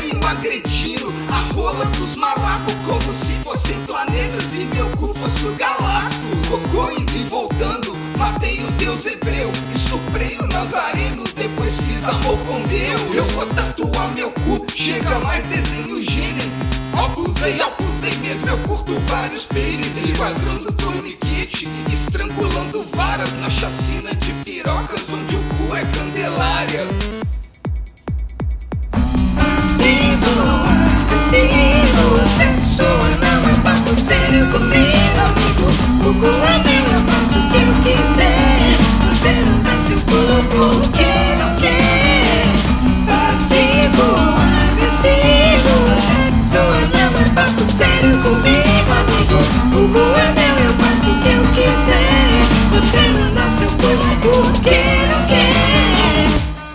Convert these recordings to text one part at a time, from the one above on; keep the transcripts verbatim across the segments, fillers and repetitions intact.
venho agredindo a rola dos malacos como se fossem planetas e meu cu fosse o Galactus. Cocô indo e voltando, matei o deus hebreu, estuprei o nazareno, depois fiz amor com Deus. Eu vou tatuar meu cu, chega mais desenho Gênesis. Abusei, abusei mesmo, eu curto vários pênis. Esquadrão do torniquete, estrangulando varas na chacina de pirocas onde o cu é candelária. Sexo não é papo sério comigo, amigo. O cu é meu, eu faço o que eu quiser. Você não dá seu cu porque não quer. Passivo, agressivo. Sexo não é papo sério comigo, amigo. O cu é meu, eu faço o que eu quiser. Você não dá seu cu porque não quer.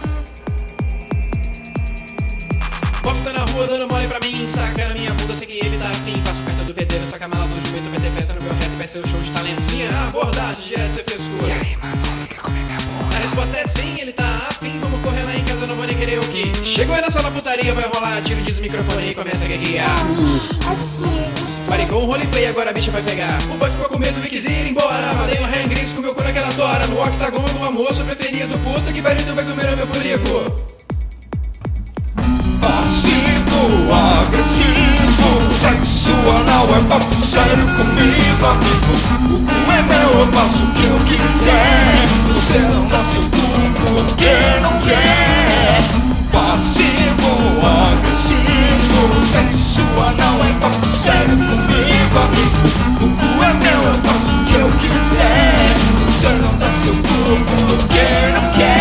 Bosta na rua dando mole pra mim, saca na minha bunda, sei que ele tá afim. Passo perto do pedreiro, saca a mala do jumento, vai ter festa no meu rap, vai ser o show de talento. Minha abordagem direto sem frescura. E aí, mano, quer comer minha bunda? A resposta é sim, ele tá afim. Vamos correr lá em casa, não vou nem querer o que. Chegou aí na sala putaria, vai rolar tiro de microfone e começa a guerrear. Parei com o roleplay, agora a bicha vai pegar. O boy ficou com medo e quis ir embora. Valei um hangris com meu cu naquela tora. No octagon do almoço preferido, puta que pariu, vai comer o meu furico. Passivo, agressivo. Sexo anal é papo sério comigo, amigo. O cu é meu, eu faço o que eu quiser. Você não dá seu cu porque não quer. Passivo, agressivo. Sexo anal é papo sério comigo, amigo. O cu é meu, eu faço o que eu quiser. Você não dá seu cu porque não quer.